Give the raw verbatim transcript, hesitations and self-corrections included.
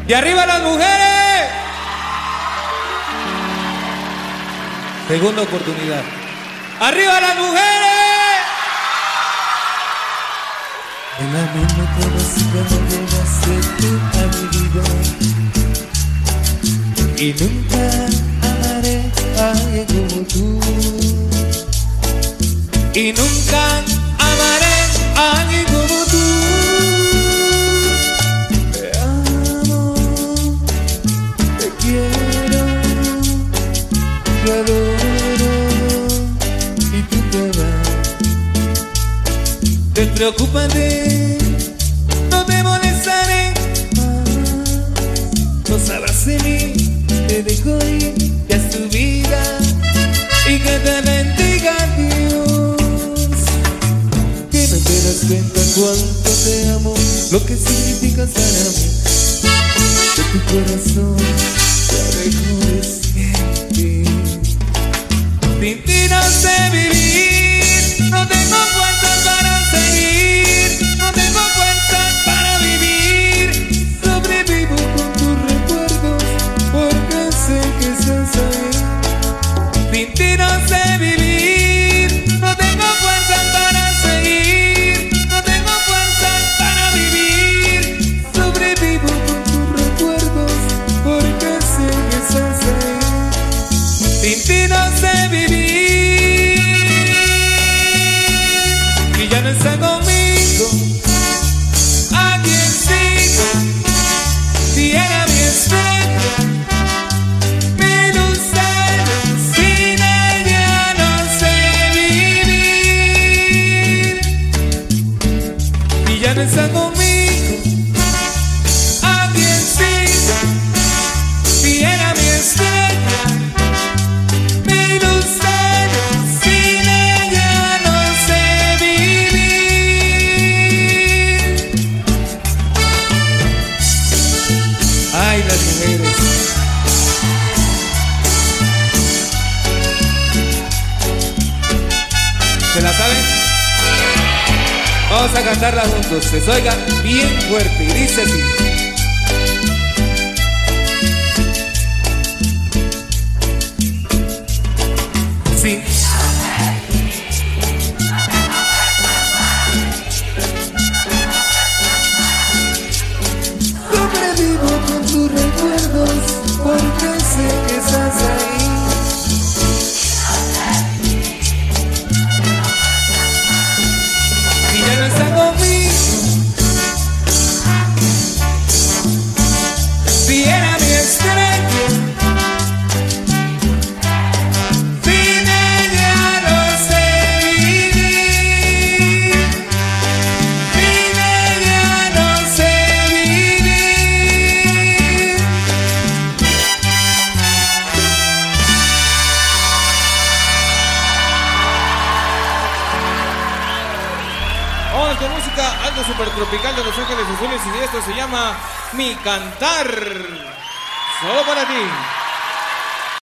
Y arriba las mujeres. Segunda oportunidad. Arriba las mujeres. El amor no conocí cuando llegaste tú a mi vida. Y nunca amaré a alguien como tú. Y nunca amaré a alguien como tú. Te amo, te quiero, te adoro y tú te vas. Despreocúpate, no te molestaré más. No sabrás de mí, te dejo ir, ya es tu vida. Y que te bendiga Dios. Que no te das cuenta cuánto te amo, lo que significas para mí. De tu corazón ya dejo de sentir. Sin ti no sé vivir, no tengo fuerzas para seguir, no tengo fuerzas para vivir. Sobrevivo con tus recuerdos porque sé que estás ahí. Sin ti no sé vivir, no tengo fuerzas para seguir, no tengo fuerzas para vivir. Sobrevivo con tus recuerdos porque sé que estás ahí. Sin ti no sé vivir. Y ya no está conmigo, ¿a quién sigo? Si era mi estrella, mi lucero, sin ella no sé vivir. Y ya no está conmigo, ¿a quién sigo? Si era mi estrella, mi lucero, sin ella no sé vivir. Ay, las mujeres. ¿Se la saben? Vamos a cantarla juntos, que se oiga bien fuerte y dice así. Sí. Sobrevivo con tus recuerdos porque sé que estás ahí. Y ya no está conmigo. Si era mi estrella, sin ella no sé vivir. Sin ella no sé vivir. Vamos con música, algo super tropical de Los Ángeles Azules, y esto se llama Mi Cantar. Solo para ti.